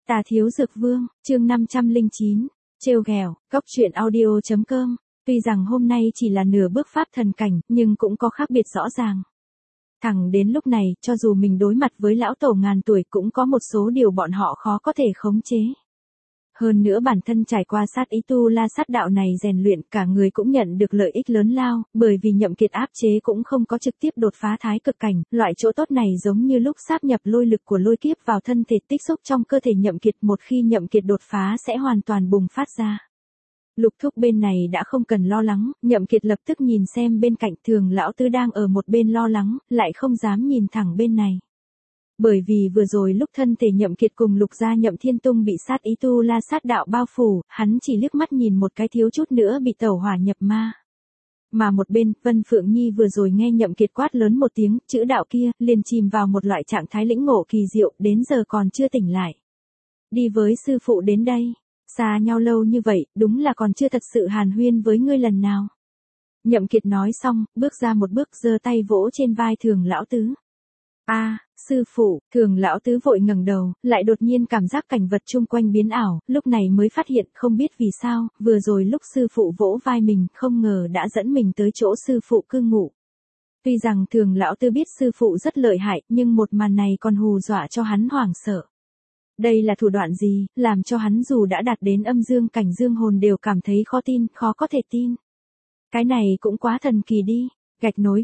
Tà Thiếu Dược Vương, chương 509, trêu ghẹo, cốc truyện audio.com. Tuy rằng hôm nay chỉ là nửa bước pháp thần cảnh, nhưng cũng có khác biệt rõ ràng. Thẳng đến lúc này, cho dù mình đối mặt với lão tổ ngàn tuổi cũng có một số điều bọn họ khó có thể khống chế. Hơn nữa bản thân trải qua sát ý tu la sát đạo này rèn luyện, cả người cũng nhận được lợi ích lớn lao, bởi vì Nhậm Kiệt áp chế cũng không có trực tiếp đột phá thái cực cảnh, loại chỗ tốt này giống như lúc sáp nhập lôi lực của lôi kiếp vào thân thể tích xúc trong cơ thể Nhậm Kiệt, một khi Nhậm Kiệt đột phá sẽ hoàn toàn bùng phát ra. Lục Thúc bên này đã không cần lo lắng, Nhậm Kiệt lập tức nhìn xem bên cạnh Thường lão tứ đang ở một bên lo lắng, lại không dám nhìn thẳng bên này. Bởi vì vừa rồi lúc thân thể Nhậm Kiệt cùng Lục gia Nhậm Thiên Tung bị sát ý tu la sát đạo bao phủ, hắn chỉ liếc mắt nhìn một cái thiếu chút nữa bị tẩu hỏa nhập ma. Mà một bên, Vân Phượng Nhi vừa rồi nghe Nhậm Kiệt quát lớn một tiếng, chữ đạo kia, liền chìm vào một loại trạng thái lĩnh ngộ kỳ diệu, đến giờ còn chưa tỉnh lại. Đi với sư phụ đến đây, xa nhau lâu như vậy, đúng là còn chưa thật sự hàn huyên với ngươi lần nào. Nhậm Kiệt nói xong, bước ra một bước giơ tay vỗ trên vai Thường lão tứ. Sư phụ, Thường lão tứ vội ngẩng đầu, lại đột nhiên cảm giác cảnh vật chung quanh biến ảo, lúc này mới phát hiện không biết vì sao, vừa rồi lúc sư phụ vỗ vai mình, không ngờ đã dẫn mình tới chỗ sư phụ cư ngụ. Tuy rằng Thường lão tứ biết sư phụ rất lợi hại, nhưng một màn này còn hù dọa cho hắn hoảng sợ. Đây là thủ đoạn gì, làm cho hắn dù đã đạt đến âm dương cảnh dương hồn đều cảm thấy khó tin, khó có thể tin. Cái này cũng quá thần kỳ đi. Gạch nối.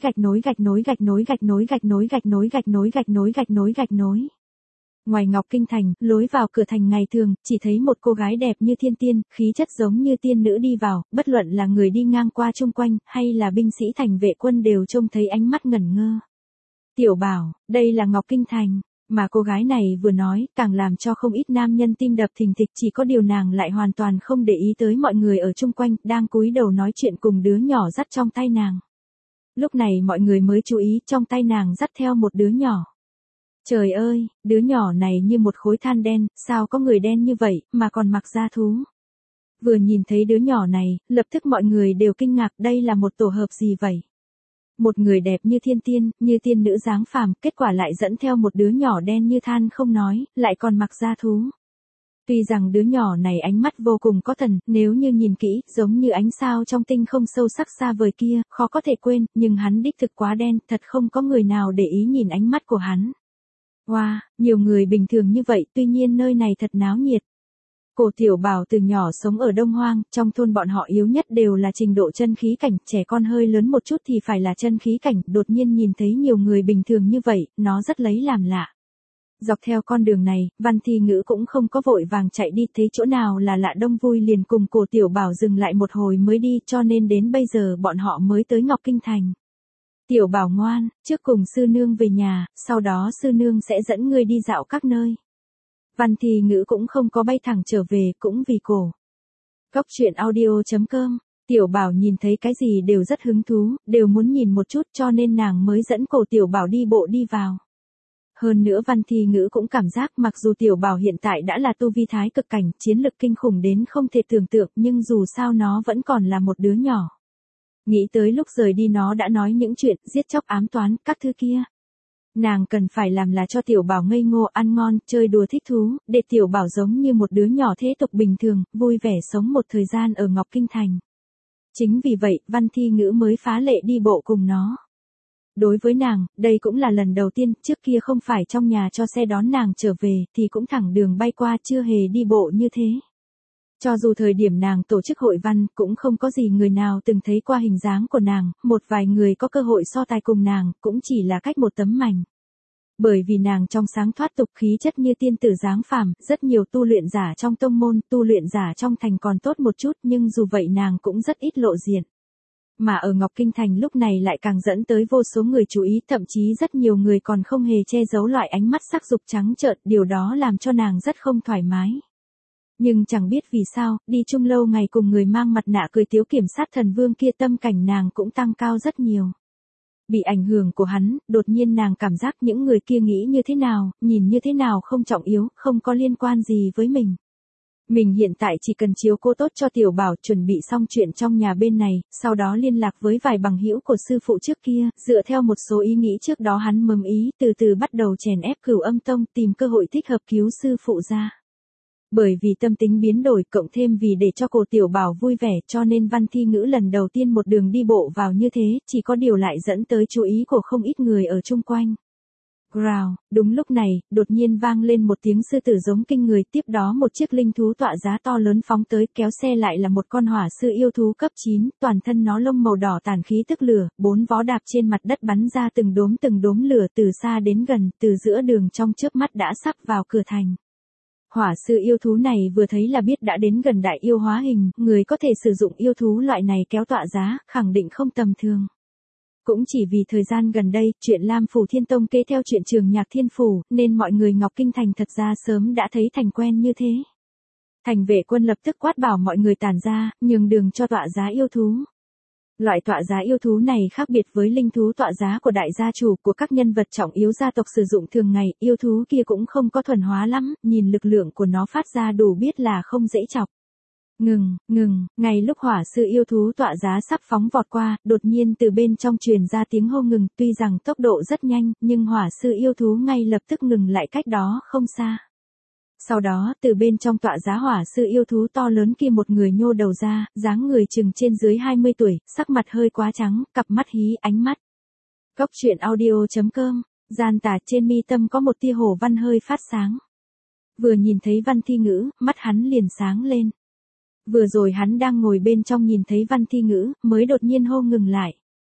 Ngoài Ngọc Kinh Thành, lối vào cửa thành ngày thường, chỉ thấy một cô gái đẹp như thiên tiên, khí chất giống như tiên nữ đi vào, bất luận là người đi ngang qua chung quanh, hay là binh sĩ thành vệ quân đều trông thấy ánh mắt ngẩn ngơ. Tiểu Bảo, đây là Ngọc Kinh Thành, mà cô gái này vừa nói, càng làm cho không ít nam nhân tim đập thình thịch, chỉ có điều nàng lại hoàn toàn không để ý tới mọi người ở chung quanh, đang cúi đầu nói chuyện cùng đứa nhỏ dắt trong tay nàng. Lúc này mọi người mới chú ý, trong tay nàng dắt theo một đứa nhỏ. Trời ơi, đứa nhỏ này như một khối than đen, sao có người đen như vậy, mà còn mặc da thú. Vừa nhìn thấy đứa nhỏ này, lập tức mọi người đều kinh ngạc, đây là một tổ hợp gì vậy? Một người đẹp như thiên tiên, như tiên nữ dáng phàm, kết quả lại dẫn theo một đứa nhỏ đen như than không nói, lại còn mặc da thú. Tuy rằng đứa nhỏ này ánh mắt vô cùng có thần, nếu như nhìn kỹ, giống như ánh sao trong tinh không sâu sắc xa vời kia, khó có thể quên, nhưng hắn đích thực quá đen, thật không có người nào để ý nhìn ánh mắt của hắn. Wow, nhiều người bình thường như vậy, tuy nhiên nơi này thật náo nhiệt. Cổ Tiểu Bảo từ nhỏ sống ở Đông Hoang, trong thôn bọn họ yếu nhất đều là trình độ chân khí cảnh, trẻ con hơi lớn một chút thì phải là chân khí cảnh, đột nhiên nhìn thấy nhiều người bình thường như vậy, nó rất lấy làm lạ. Dọc theo con đường này, Văn Thi Ngữ cũng không có vội vàng chạy đi, thấy chỗ nào là lạ đông vui liền cùng Cổ Tiểu Bảo dừng lại một hồi mới đi, cho nên đến bây giờ bọn họ mới tới Ngọc Kinh Thành. Tiểu Bảo ngoan, trước cùng sư nương về nhà, sau đó sư nương sẽ dẫn ngươi đi dạo các nơi. Văn Thi Ngữ cũng không có bay thẳng trở về, cũng vì cổ. Cốc truyện audio.com. Tiểu Bảo nhìn thấy cái gì đều rất hứng thú, đều muốn nhìn một chút, cho nên nàng mới dẫn Cổ Tiểu Bảo đi bộ đi vào. Hơn nữa Văn Thi Ngữ cũng cảm giác mặc dù Tiểu Bảo hiện tại đã là tu vi thái cực cảnh, chiến lực kinh khủng đến không thể tưởng tượng, nhưng dù sao nó vẫn còn là một đứa nhỏ. Nghĩ tới lúc rời đi nó đã nói những chuyện giết chóc ám toán, các thứ kia. Nàng cần phải làm là cho Tiểu Bảo ngây ngô, ăn ngon, chơi đùa thích thú, để Tiểu Bảo giống như một đứa nhỏ thế tục bình thường, vui vẻ sống một thời gian ở Ngọc Kinh Thành. Chính vì vậy, Văn Thi Ngữ mới phá lệ đi bộ cùng nó. Đối với nàng, đây cũng là lần đầu tiên, trước kia không phải trong nhà cho xe đón nàng trở về, thì cũng thẳng đường bay qua, chưa hề đi bộ như thế. Cho dù thời điểm nàng tổ chức hội văn, cũng không có gì người nào từng thấy qua hình dáng của nàng, một vài người có cơ hội so tài cùng nàng, cũng chỉ là cách một tấm mảnh. Bởi vì nàng trong sáng thoát tục, khí chất như tiên tử dáng phàm, rất nhiều tu luyện giả trong tông môn, tu luyện giả trong thành còn tốt một chút, nhưng dù vậy nàng cũng rất ít lộ diện. Mà ở Ngọc Kinh Thành lúc này lại càng dẫn tới vô số người chú ý, thậm chí rất nhiều người còn không hề che giấu loại ánh mắt sắc dục trắng trợn, điều đó làm cho nàng rất không thoải mái. Nhưng chẳng biết vì sao, đi chung lâu ngày cùng người mang mặt nạ cười tiếu kiểm sát thần vương kia, tâm cảnh nàng cũng tăng cao rất nhiều. Bị ảnh hưởng của hắn, đột nhiên nàng cảm giác những người kia nghĩ như thế nào, nhìn như thế nào không trọng yếu, không có liên quan gì với mình. Mình hiện tại chỉ cần chiếu cố tốt cho Tiểu Bảo, chuẩn bị xong chuyện trong nhà bên này, sau đó liên lạc với vài bằng hữu của sư phụ trước kia, dựa theo một số ý nghĩ trước đó hắn mầm ý, từ từ bắt đầu chèn ép Cửu Âm Tông, tìm cơ hội thích hợp cứu sư phụ ra. Bởi vì tâm tính biến đổi cộng thêm vì để cho Cổ Tiểu Bảo vui vẻ cho nên Văn Thi Ngữ lần đầu tiên một đường đi bộ vào như thế, chỉ có điều lại dẫn tới chú ý của không ít người ở chung quanh. Growl, đúng lúc này, đột nhiên vang lên một tiếng sư tử giống kinh người, tiếp đó một chiếc linh thú tọa giá to lớn phóng tới, kéo xe lại là một con hỏa sư yêu thú cấp 9, toàn thân nó lông màu đỏ tản khí tức lửa, 4 vó đạp trên mặt đất bắn ra từng đốm lửa từ xa đến gần, từ giữa đường trong chớp mắt đã sắp vào cửa thành. Hỏa sư yêu thú này vừa thấy là biết đã đến gần đại yêu hóa hình, người có thể sử dụng yêu thú loại này kéo tọa giá, khẳng định không tầm thường. Cũng chỉ vì thời gian gần đây, chuyện Lam Phủ Thiên Tông kế theo chuyện Trường Nhạc Thiên Phủ, nên mọi người Ngọc Kinh Thành thật ra sớm đã thấy thành quen như thế. Thành vệ quân lập tức quát bảo mọi người tản ra, nhường đường cho tọa giá yêu thú. Loại tọa giá yêu thú này khác biệt với linh thú tọa giá của đại gia chủ của các nhân vật trọng yếu gia tộc sử dụng thường ngày, yêu thú kia cũng không có thuần hóa lắm, nhìn lực lượng của nó phát ra đủ biết là không dễ chọc. Ngừng, ngay lúc hỏa sư yêu thú tọa giá sắp phóng vọt qua, đột nhiên từ bên trong truyền ra tiếng hô ngừng, tuy rằng tốc độ rất nhanh, nhưng hỏa sư yêu thú ngay lập tức ngừng lại cách đó không xa. Sau đó, từ bên trong tọa giá hỏa sư yêu thú to lớn kia một người nhô đầu ra, dáng người chừng trên dưới 20 tuổi, sắc mặt hơi quá trắng, cặp mắt hí ánh mắt. Cốc truyện audio.com, gian tà trên mi tâm có một tia hổ văn hơi phát sáng. Vừa nhìn thấy Văn Thi Ngữ, mắt hắn liền sáng lên. Vừa rồi hắn đang ngồi bên trong nhìn thấy Văn Thi Ngữ, mới đột nhiên hô ngừng lại.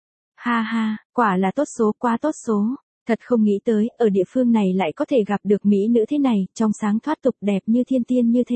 Ha ha, quả là tốt số, quá tốt số. Thật không nghĩ tới, ở địa phương này lại có thể gặp được mỹ nữ thế này, trong sáng thoát tục đẹp như thiên tiên như thế.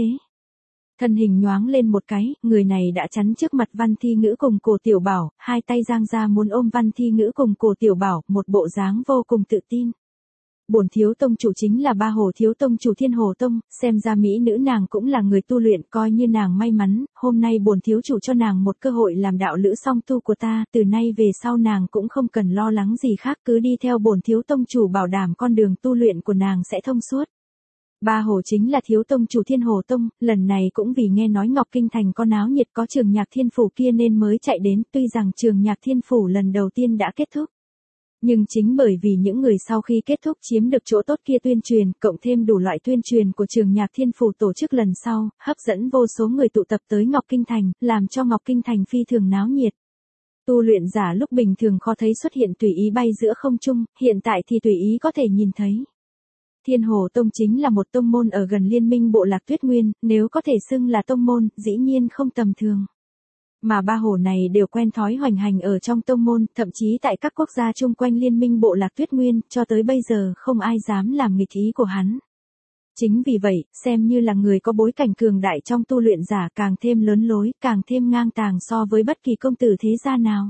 Thân hình nhoáng lên một cái, người này đã chắn trước mặt Văn Thi Ngữ cùng Cổ Tiểu Bảo, hai tay giang ra muốn ôm Văn Thi Ngữ cùng Cổ Tiểu Bảo, một bộ dáng vô cùng tự tin. Bổn thiếu tông chủ chính là Ba Hồ thiếu tông chủ Thiên Hồ Tông, xem ra mỹ nữ nàng cũng là người tu luyện, coi như nàng may mắn, hôm nay bổn thiếu chủ cho nàng một cơ hội làm đạo lữ song tu của ta, từ nay về sau nàng cũng không cần lo lắng gì khác, cứ đi theo bổn thiếu tông chủ bảo đảm con đường tu luyện của nàng sẽ thông suốt. Ba Hồ chính là thiếu tông chủ Thiên Hồ Tông, lần này cũng vì nghe nói Ngọc Kinh Thành có náo nhiệt có Trường Nhạc Thiên Phủ kia nên mới chạy đến, tuy rằng Trường Nhạc Thiên Phủ lần đầu tiên đã kết thúc. Nhưng chính bởi vì những người sau khi kết thúc chiếm được chỗ tốt kia tuyên truyền, cộng thêm đủ loại tuyên truyền của Trường Nhạc Thiên Phủ tổ chức lần sau, hấp dẫn vô số người tụ tập tới Ngọc Kinh Thành, làm cho Ngọc Kinh Thành phi thường náo nhiệt. Tu luyện giả lúc bình thường khó thấy xuất hiện tùy ý bay giữa không trung, hiện tại thì tùy ý có thể nhìn thấy. Thiên Hồ Tông chính là một tông môn ở gần Liên Minh Bộ Lạc Tuyết Nguyên, nếu có thể xưng là tông môn, dĩ nhiên không tầm thường. Mà ba hồ này đều quen thói hoành hành ở trong tông môn, thậm chí tại các quốc gia chung quanh Liên Minh Bộ Lạc Tuyết Nguyên, cho tới bây giờ không ai dám làm nghịch ý của hắn. Chính vì vậy, xem như là người có bối cảnh cường đại trong tu luyện giả càng thêm lớn lối, càng thêm ngang tàng so với bất kỳ công tử thế gia nào.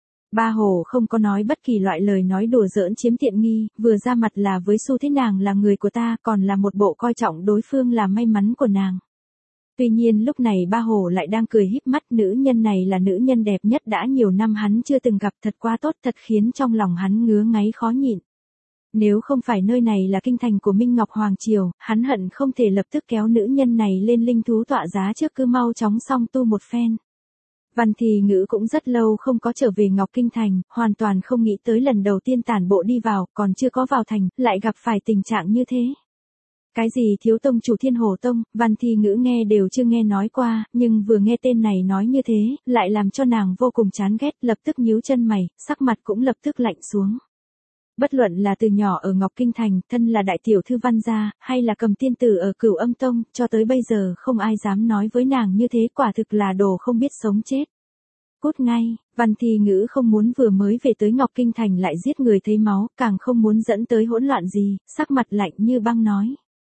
Ba hồ không có nói bất kỳ loại lời nói đùa giỡn chiếm tiện nghi, vừa ra mặt là với xu thế nàng là người của ta, còn là một bộ coi trọng đối phương là may mắn của nàng. Tuy nhiên lúc này Ba Hồ lại đang cười híp mắt, nữ nhân này là nữ nhân đẹp nhất đã nhiều năm hắn chưa từng gặp, thật quá tốt, thật khiến trong lòng hắn ngứa ngáy khó nhịn. Nếu không phải nơi này là kinh thành của Minh Ngọc Hoàng Triều, hắn hận không thể lập tức kéo nữ nhân này lên linh thú tọa giá trước, cứ mau chóng xong tu một phen. Văn Thi Ngữ cũng rất lâu không có trở về Ngọc Kinh Thành, hoàn toàn không nghĩ tới lần đầu tiên tản bộ đi vào, còn chưa có vào thành, lại gặp phải tình trạng như thế. Cái gì thiếu tông chủ Thiên Hồ Tông, Văn Thi Ngữ nghe đều chưa nghe nói qua, nhưng vừa nghe tên này nói như thế, lại làm cho nàng vô cùng chán ghét, lập tức nhíu chân mày, sắc mặt cũng lập tức lạnh xuống. Bất luận là từ nhỏ ở Ngọc Kinh Thành, thân là đại tiểu thư Văn gia, hay là cầm tiên tử ở Cửu Âm Tông, cho tới bây giờ không ai dám nói với nàng như thế, quả thực là đồ không biết sống chết. Cút ngay, Văn Thi Ngữ không muốn vừa mới về tới Ngọc Kinh Thành lại giết người thấy máu, càng không muốn dẫn tới hỗn loạn gì, sắc mặt lạnh như băng nói.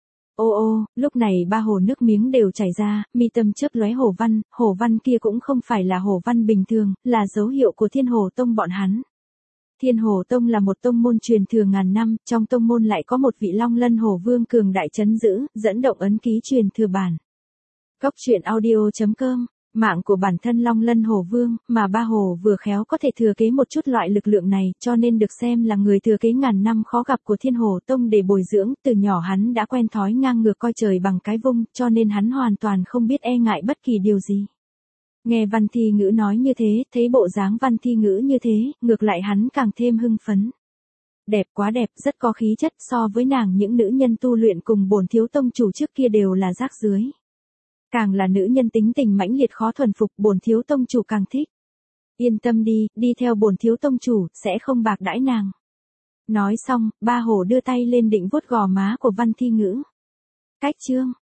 Ô, lúc này Ba Hồ nước miếng đều chảy ra, mi tâm chớp lóe hổ văn kia cũng không phải là hổ văn bình thường, là dấu hiệu của Thiên Hồ Tông bọn hắn. Thiên Hồ Tông là một tông môn truyền thừa ngàn năm, trong tông môn lại có một vị Long Lân Hổ Vương cường đại trấn giữ, dẫn động ấn ký truyền thừa bản. Cốc truyện audio.com, mạng của bản thân Long Lân Hổ Vương, mà Ba Hồ vừa khéo có thể thừa kế một chút loại lực lượng này, cho nên được xem là người thừa kế ngàn năm khó gặp của Thiên Hồ Tông để bồi dưỡng, từ nhỏ hắn đã quen thói ngang ngược coi trời bằng cái vung, cho nên hắn hoàn toàn không biết e ngại bất kỳ điều gì. Nghe Văn Thi Ngữ nói như thế, thấy bộ dáng Văn Thi Ngữ như thế, ngược lại hắn càng thêm hưng phấn. Đẹp quá đẹp, rất có khí chất, so với nàng những nữ nhân tu luyện cùng bổn thiếu tông chủ trước kia đều là rác rưới. Càng là nữ nhân tính tình mãnh liệt khó thuần phục, bổn thiếu tông chủ càng thích. Yên tâm đi, đi theo bổn thiếu tông chủ, sẽ không bạc đãi nàng. Nói xong, ba hổ đưa tay lên định vuốt gò má của Văn Thi Ngữ. Cách chương